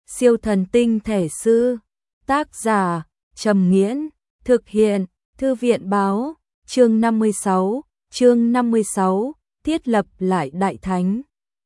Siêu thần tinh thể sư. Tác giả Trầm Nghiễn. Thực hiện Thư viện báo. Chương 56. Thiết lập lại đại thánh.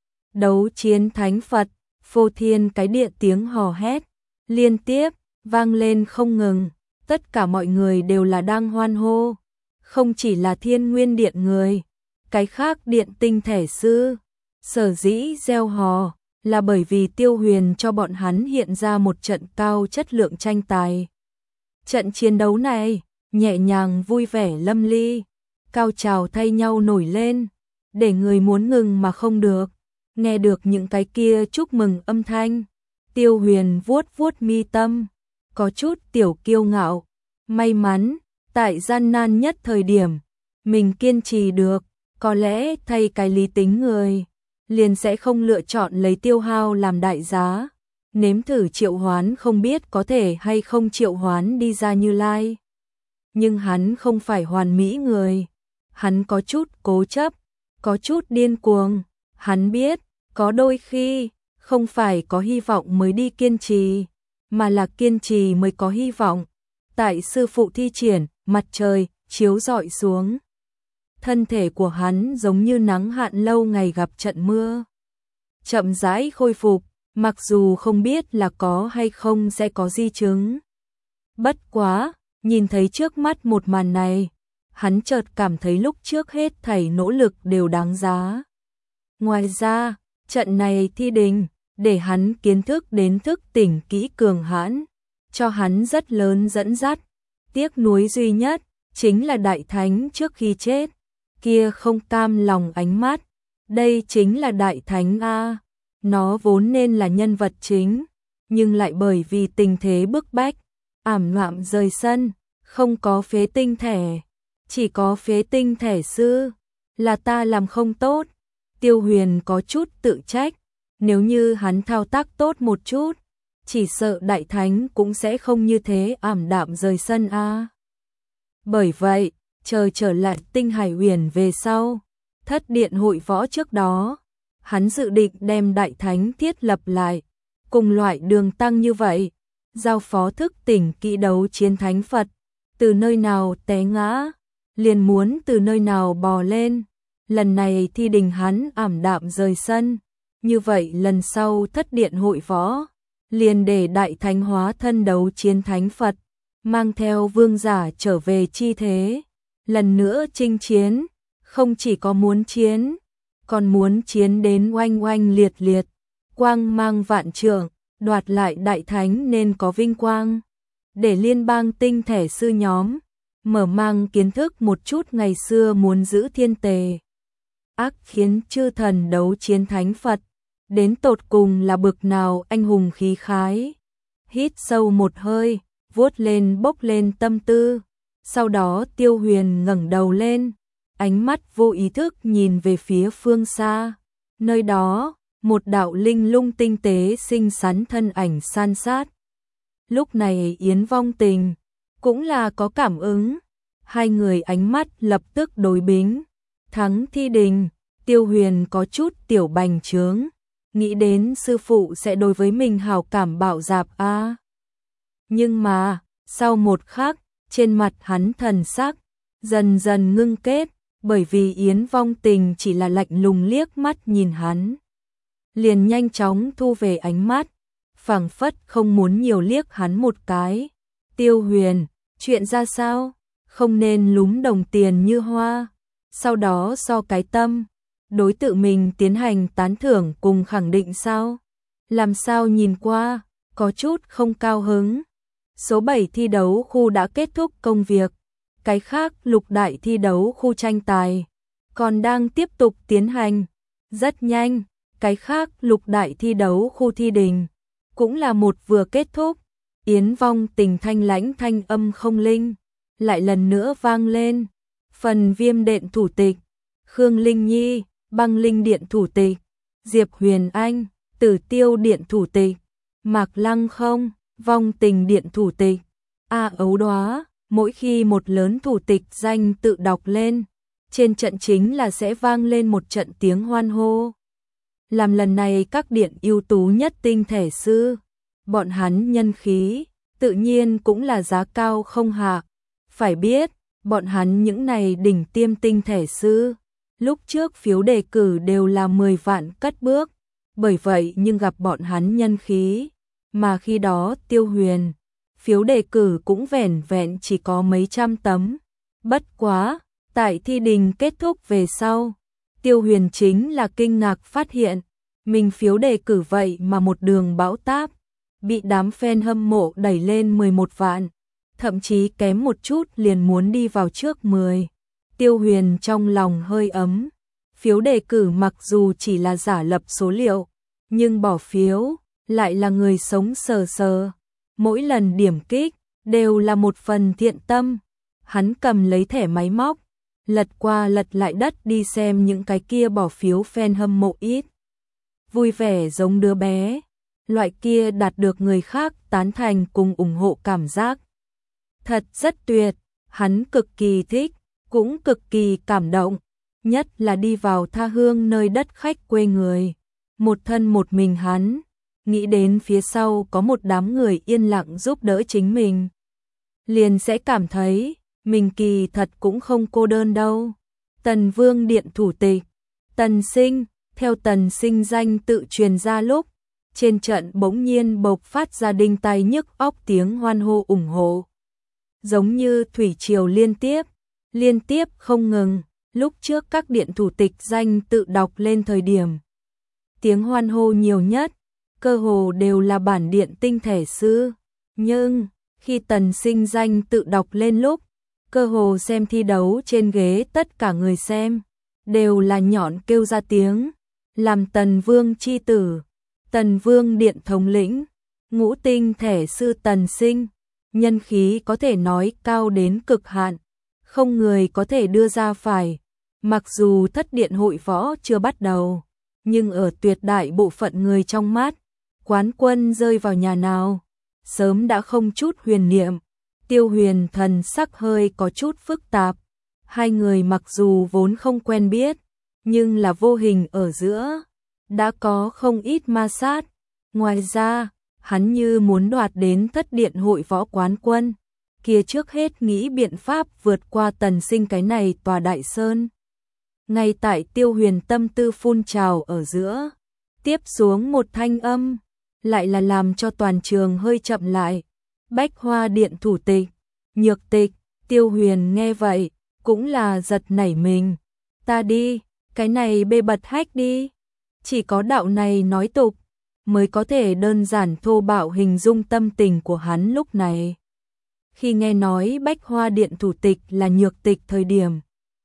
Đấu chiến thánh Phật. Phô thiên cái địa tiếng hò hét liên tiếp vang lên không ngừng. Tất cả mọi người đều là đang hoan hô. Không chỉ là Thiên Nguyên Điện người, cái khác điện tinh thể sư sở dĩ reo hò là bởi vì Tiêu Huyền cho bọn hắn hiện ra một trận cao chất lượng tranh tài. Trận chiến đấu này nhẹ nhàng vui vẻ lâm ly, cao trào thay nhau nổi lên, để người muốn ngừng mà không được. Nghe được những cái kia chúc mừng âm thanh, Tiêu Huyền vuốt vuốt mi tâm, có chút tiểu kiêu ngạo, may mắn tại gian nan nhất thời điểm mình kiên trì được, có lẽ thay cái lý tính người liền sẽ không lựa chọn lấy tiêu hao làm đại giá, nếm thử triệu hoán không biết có thể hay không triệu hoán đi ra Như Lai. Nhưng hắn không phải hoàn mỹ người, hắn có chút cố chấp, có chút điên cuồng, hắn biết, có đôi khi không phải có hy vọng mới đi kiên trì, mà là kiên trì mới có hy vọng. Tại sư phụ thi triển, mặt trời chiếu rọi xuống, thân thể của hắn giống như nắng hạn lâu ngày gặp trận mưa, chậm rãi khôi phục, mặc dù không biết là có hay không sẽ có di chứng. Bất quá, nhìn thấy trước mắt một màn này, hắn chợt cảm thấy lúc trước hết thảy nỗ lực đều đáng giá. Ngoài ra, trận này thi đình, để hắn kiến thức đến thức tỉnh kỹ cường hãn, cho hắn rất lớn dẫn dắt. Tiếc nuối duy nhất chính là đại thánh trước khi chết, kia không cam lòng ánh mắt. Đây chính là đại thánh a, nó vốn nên là nhân vật chính, nhưng lại bởi vì tình thế bức bách, ảm đạm rời sân, không có phế tinh thể, chỉ có phế tinh thể sư, là ta làm không tốt. Tiêu Huyền có chút tự trách, nếu như hắn thao tác tốt một chút, chỉ sợ đại thánh cũng sẽ không như thế ảm đạm rời sân a. Bởi vậy, chờ trở lại Tinh Hải Huyền về sau, thất điện hội võ trước đó, hắn dự định đem đại thánh thiết lập lại, cùng loại đường tăng như vậy, giao phó thức tỉnh kỹ đấu chiến thánh Phật, từ nơi nào té ngã, liền muốn từ nơi nào bò lên. Lần này thi đình hắn ảm đạm rời sân, như vậy lần sau thất điện hội võ, liền để đại thánh hóa thân đấu chiến thánh Phật, mang theo vương giả trở về chi thế, lần nữa chinh chiến, không chỉ có muốn chiến, còn muốn chiến đến oanh oanh liệt liệt, quang mang vạn trượng, đoạt lại đại thánh nên có vinh quang, để liên bang tinh thể sư nhóm mở mang kiến thức một chút ngày xưa muốn giữ thiên tề ác khiến chư thần đấu chiến thánh Phật, đến tột cùng là bực nào anh hùng khí khái. Hít sâu một hơi, vuốt lên bốc lên tâm tư, sau đó Tiêu Huyền ngẩng đầu lên, ánh mắt vô ý thức nhìn về phía phương xa, nơi đó, một đạo linh lung tinh tế xinh xắn thân ảnh san sát. Lúc này Yến Vong Tình cũng là có cảm ứng, hai người ánh mắt lập tức đối bính. Thắng thi đình, Tiêu Huyền có chút tiểu bành trướng, nghĩ đến sư phụ sẽ đối với mình hảo cảm bạo dạp a. Nhưng mà, sau một khắc, trên mặt hắn thần sắc dần dần ngưng kết, bởi vì Yến Vong Tình chỉ là lạnh lùng liếc mắt nhìn hắn, liền nhanh chóng thu về ánh mắt, phảng phất không muốn nhiều liếc hắn một cái. Tiêu Huyền, chuyện ra sao? Không nên lúm đồng tiền như hoa, sau đó so cái tâm, đối tự mình tiến hành tán thưởng cùng khẳng định sao? Làm sao nhìn qua, có chút không cao hứng. Số 7 thi đấu khu đã kết thúc công việc, cái khác lục đại thi đấu khu tranh tài còn đang tiếp tục tiến hành. Rất nhanh, cái khác lục đại thi đấu khu thi đình cũng là một vừa kết thúc. Yến Vong Tình thanh lãnh thanh âm không linh lại lần nữa vang lên. Phần Viêm Điện thủ tịch, Khương Linh Nhi, Băng Linh Điện thủ tịch, Diệp Huyền Anh, Tử Tiêu Điện thủ tịch, Mạc Lăng Không, Vong Tình Điện thủ tịch, A Ấu Đóa. Mỗi khi một lớn thủ tịch danh tự đọc lên, trên trận chính là sẽ vang lên một trận tiếng hoan hô. Làm lần này các điện ưu tú nhất tinh thể sư bọn hắn nhân khí, tự nhiên cũng là giá cao không hạ. Phải biết, bọn hắn những này đỉnh tiêm tinh thể sư, lúc trước phiếu đề cử đều là 10 vạn cất bước, bởi vậy nhưng gặp bọn hắn nhân khí, mà khi đó Tiêu Huyền, phiếu đề cử cũng vẻn vẹn chỉ có mấy trăm tấm. Bất quá, tại thi đình kết thúc về sau, Tiêu Huyền chính là kinh ngạc phát hiện, mình phiếu đề cử vậy mà một đường bão táp, bị đám fan hâm mộ đẩy lên 11 vạn, thậm chí kém một chút liền muốn đi vào trước 10. Tiêu Huyền trong lòng hơi ấm, phiếu đề cử mặc dù chỉ là giả lập số liệu, nhưng bỏ phiếu lại là người sống sờ sờ, mỗi lần điểm kích đều là một phần thiện tâm. Hắn cầm lấy thẻ máy móc, lật qua lật lại đất đi xem những cái kia bỏ phiếu fan hâm mộ ít. Vui vẻ giống đứa bé, loại kia đạt được người khác tán thành cùng ủng hộ cảm giác. Thật rất tuyệt, hắn cực kỳ thích, cũng cực kỳ cảm động, nhất là đi vào tha hương nơi đất khách quê người. Một thân một mình hắn, nghĩ đến phía sau có một đám người yên lặng giúp đỡ chính mình. Liền sẽ cảm thấy, mình kỳ thật cũng không cô đơn đâu. Tần Vương Điện thủ tịch, Tần Sinh, theo Tần Sinh danh tự truyền ra lúc, trên trận bỗng nhiên bộc phát ra đinh tai nhức óc tiếng hoan hô ủng hộ. Giống như thủy triều liên tiếp không ngừng, lúc trước các điện thủ tịch danh tự đọc lên thời điểm. Tiếng hoan hô nhiều nhất, cơ hồ đều là bản điện tinh thể sư, nhưng khi Tần Sinh danh tự đọc lên lúc, cơ hồ xem thi đấu trên ghế tất cả người xem, đều là nhọn kêu ra tiếng, làm Tần Vương chi tử, Tần Vương Điện thống lĩnh, ngũ tinh thể sư Tần Sinh, nhân khí có thể nói cao đến cực hạn, không người có thể đưa ra phải. Mặc dù thất điện hội võ chưa bắt đầu, nhưng ở tuyệt đại bộ phận người trong mắt, quán quân rơi vào nhà nào, sớm đã không chút huyền niệm. Tiêu Huyền thần sắc hơi có chút phức tạp, hai người mặc dù vốn không quen biết, nhưng là vô hình ở giữa, đã có không ít ma sát. Ngoài ra, hắn như muốn đoạt đến thất điện hội võ quán quân, kia trước hết nghĩ biện pháp vượt qua Tần Sinh cái này tòa đại sơn. Ngay tại Tiêu Huyền tâm tư phun trào ở giữa, tiếp xuống một thanh âm, lại là làm cho toàn trường hơi chậm lại. Bách Hoa Điện thủ tịch, Nhược Tịch. Tiêu Huyền nghe vậy, cũng là giật nảy mình. Ta đi, cái này bê bật hách đi. Chỉ có đạo này nói tục, mới có thể đơn giản thô bạo hình dung tâm tình của hắn lúc này. Khi nghe nói Bách Hoa Điện thủ tịch là Nhược Tịch thời điểm,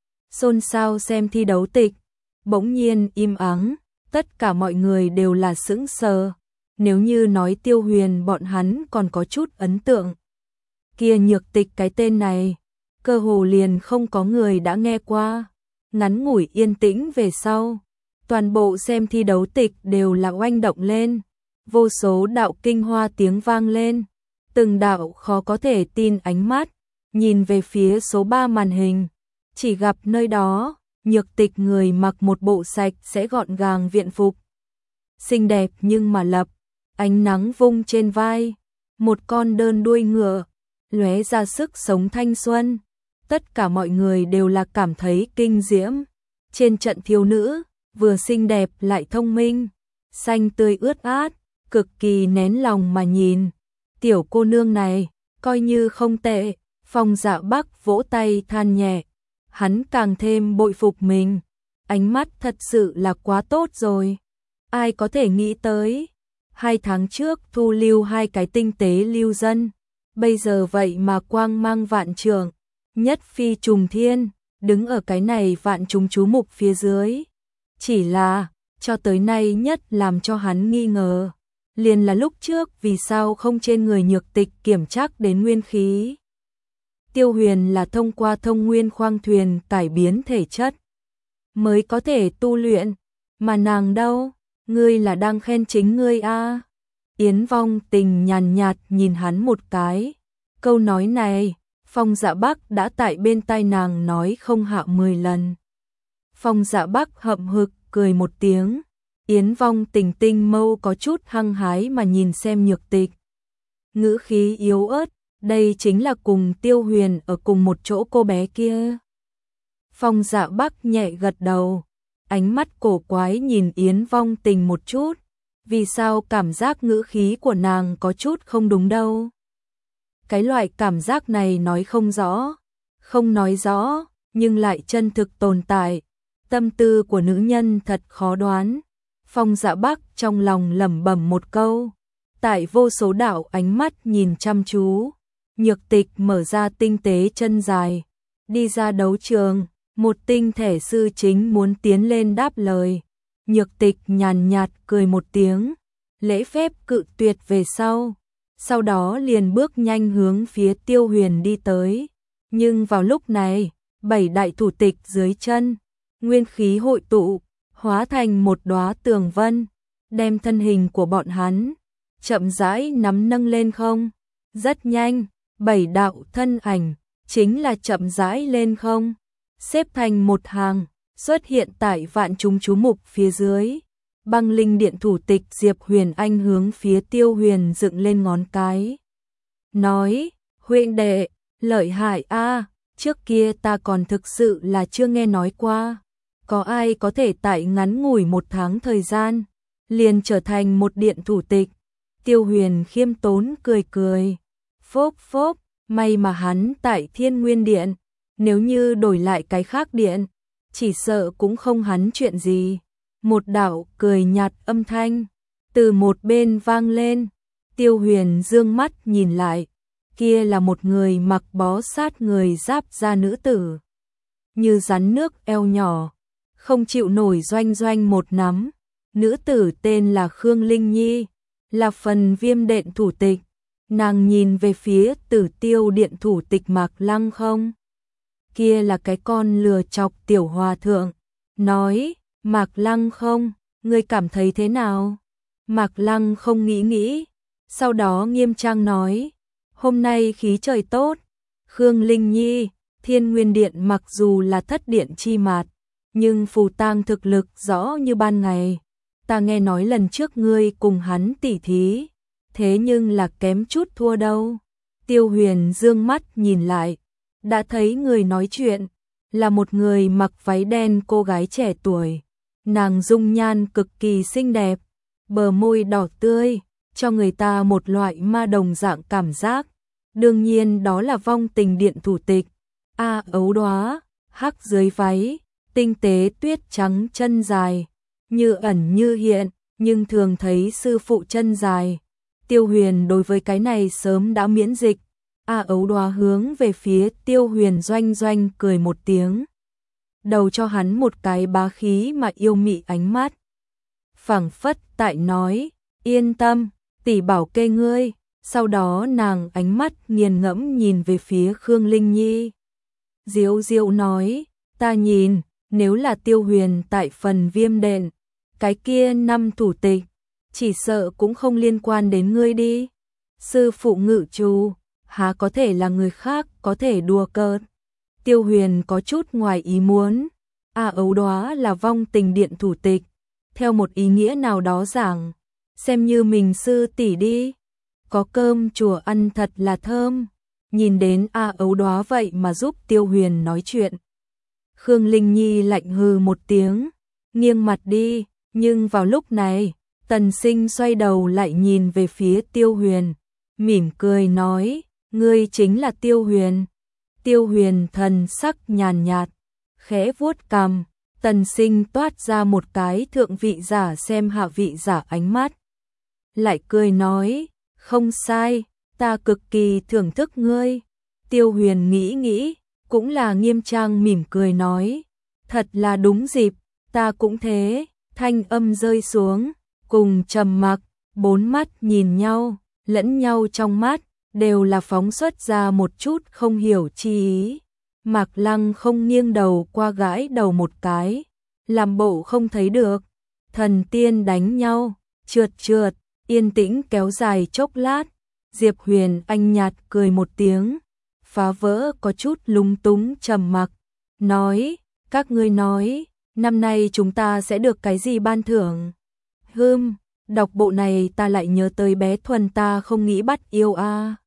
xôn xao xem thi đấu tịch, bỗng nhiên im ắng, tất cả mọi người đều là sững sờ. Nếu như nói Tiêu Huyền bọn hắn còn có chút ấn tượng, kia Nhược Tịch cái tên này, cơ hồ liền không có người đã nghe qua. Ngắn ngủi yên tĩnh về sau, toàn bộ xem thi đấu tịch đều là oanh động lên, vô số đạo kinh hoa tiếng vang lên, từng đạo khó có thể tin ánh mắt, nhìn về phía số 3 màn hình, chỉ gặp nơi đó, Nhược Tịch người mặc một bộ sạch sẽ gọn gàng viện phục. Xinh đẹp nhưng mà lập, ánh nắng vung trên vai, một con đơn đuôi ngựa, lóe ra sức sống thanh xuân. Tất cả mọi người đều là cảm thấy kinh diễm. Trên trận thiếu nữ, vừa xinh đẹp lại thông minh, xanh tươi ướt át, cực kỳ nén lòng mà nhìn. Tiểu cô nương này, coi như không tệ. Phong Dạ Bắc vỗ tay than nhẹ, hắn càng thêm bội phục mình. Ánh mắt thật sự là quá tốt rồi. Ai có thể nghĩ tới, 2 tháng trước thu lưu 2 cái tinh tế lưu dân, bây giờ vậy mà quang mang vạn trượng, nhất phi trùng thiên, đứng ở cái này vạn chúng chú mục phía dưới. Chỉ là, cho tới nay nhất làm cho hắn nghi ngờ, liền là lúc trước vì sao không trên người Nhược Tịch kiểm trắc đến nguyên khí. Tiêu Huyền là thông qua thông nguyên khoang thuyền cải biến thể chất, mới có thể tu luyện, mà nàng đâu, ngươi là đang khen chính ngươi a? Yến Vong Tình nhàn nhạt nhìn hắn một cái, câu nói này, Phong Dạ Bắc đã tại bên tai nàng nói không hạ 10 lần. Phong Dạ Bắc hậm hực cười một tiếng, Yến Vong Tình tinh mâu có chút hăng hái mà nhìn xem Nhược Tịch. Ngữ khí yếu ớt, đây chính là cùng Tiêu Huyền ở cùng một chỗ cô bé kia. Phong Dạ Bắc nhẹ gật đầu, ánh mắt cổ quái nhìn Yến Vong Tình một chút. Vì sao cảm giác ngữ khí của nàng có chút không đúng đâu? Cái loại cảm giác này nói không rõ, không nói rõ, nhưng lại chân thực tồn tại. Tâm tư của nữ nhân thật khó đoán. Phong Dạ Bắc trong lòng lẩm bẩm một câu. Tại vô số đạo ánh mắt nhìn chăm chú, Nhược Tịch mở ra tinh tế chân dài, đi ra đấu trường. Một tinh thể sư chính muốn tiến lên đáp lời. Nhược Tịch nhàn nhạt cười một tiếng, lễ phép cự tuyệt về sau đó liền bước nhanh hướng phía Tiêu Huyền đi tới. Nhưng vào lúc này, 7 đại thủ tịch dưới chân, nguyên khí hội tụ, hóa thành một đóa tường vân, đem thân hình của bọn hắn chậm rãi nắm nâng lên không. Rất nhanh, 7 đạo thân ảnh chính là chậm rãi lên không, xếp thành một hàng, xuất hiện tại vạn chúng chú mục phía dưới. Băng Linh Điện thủ tịch Diệp Huyền Anh hướng phía Tiêu Huyền dựng lên ngón cái, nói: "Huynh đệ, lợi hại a, trước kia ta còn thực sự là chưa nghe nói qua, có ai có thể tại ngắn ngủi 1 tháng thời gian liền trở thành một điện thủ tịch." Tiêu Huyền khiêm tốn cười cười, phốp phốp, may mà hắn tại Thiên Nguyên Điện, nếu như đổi lại cái khác điện, chỉ sợ cũng không hắn chuyện gì. Một đạo cười nhạt âm thanh từ một bên vang lên. Tiêu Huyền dương mắt nhìn lại, kia là một người mặc bó sát người giáp da nữ tử, như rắn nước eo nhỏ, không chịu nổi doanh doanh một nắm. Nữ tử tên là Khương Linh Nhi, là Phần Viêm Điện thủ tịch. Nàng nhìn về phía Tử Tiêu Điện thủ tịch Mạc Lăng không, kia là cái con lừa chọc tiểu hòa thượng, nói: "Mạc Lăng không, ngươi cảm thấy thế nào?" Mạc Lăng không nghĩ nghĩ, sau đó nghiêm trang nói: "Hôm nay khí trời tốt." Khương Linh Nhi, Thiên Nguyên Điện mặc dù là thất điện chi mạt, nhưng Phù Tang thực lực rõ như ban ngày. Ta nghe nói lần trước ngươi cùng hắn tỉ thí, thế nhưng là kém chút thua đâu. Tiêu Huyền dương mắt nhìn lại, đã thấy người nói chuyện là một người mặc váy đen cô gái trẻ tuổi. Nàng dung nhan cực kỳ xinh đẹp, bờ môi đỏ tươi, cho người ta một loại ma đồng dạng cảm giác. Đương nhiên đó là Vong Tình Điện thủ tịch. Ấu Đóa, hắc dưới váy, tinh tế tuyết trắng chân dài, như ẩn như hiện, nhưng thường thấy sư phụ chân dài. Tiêu Huyền đối với cái này sớm đã miễn dịch. Ấu Đóa hướng về phía Tiêu Huyền doanh doanh cười một tiếng, đầu cho hắn một cái bá khí mà yêu mị ánh mắt, phảng phất tại nói: "Yên tâm, tỷ bảo kê ngươi." Sau đó nàng ánh mắt nghiền ngẫm nhìn về phía Khương Linh Nhi, diếu diếu nói: "Ta nhìn, nếu là Tiêu Huyền tại Phần Viêm Điện, cái kia 5 thủ tịch chỉ sợ cũng không liên quan đến ngươi đi. Sư phụ ngự trù, há có thể là người khác có thể đùa cợt." Tiêu Huyền có chút ngoài ý muốn. Ấu Đóa là Vong Tình Điện thủ tịch, theo một ý nghĩa nào đó giảng, xem như mình sư tỷ đi. Có cơm chùa ăn thật là thơm. Nhìn đến Ấu Đóa vậy mà giúp Tiêu Huyền nói chuyện, Khương Linh Nhi lạnh hừ một tiếng, nghiêng mặt đi. Nhưng vào lúc này, Tần Sinh xoay đầu lại nhìn về phía Tiêu Huyền, mỉm cười nói: "Ngươi chính là Tiêu Huyền." Tiêu Huyền thần sắc nhàn nhạt, khẽ vuốt cằm. Tần Sinh toát ra một cái thượng vị giả xem hạ vị giả ánh mắt, lại cười nói: "Không sai, ta cực kỳ thưởng thức ngươi." Tiêu Huyền nghĩ nghĩ, cũng là nghiêm trang mỉm cười nói: "Thật là đúng dịp, ta cũng thế." Thanh âm rơi xuống, cùng trầm mặc, 4 mắt nhìn nhau, lẫn nhau trong mắt đều là phóng xuất ra một chút không hiểu chi ý. Mạc Lăng không nghiêng đầu qua gãi đầu một cái, làm bộ không thấy được. Thần tiên đánh nhau, trượt trượt, yên tĩnh kéo dài chốc lát. Diệp Huyền Anh nhạt cười một tiếng, phá vỡ có chút lúng túng trầm mặc, nói: "Các ngươi nói, năm nay chúng ta sẽ được cái gì ban thưởng?" Đọc bộ này ta lại nhớ tới bé Thuần, ta không nghĩ bắt yêu a.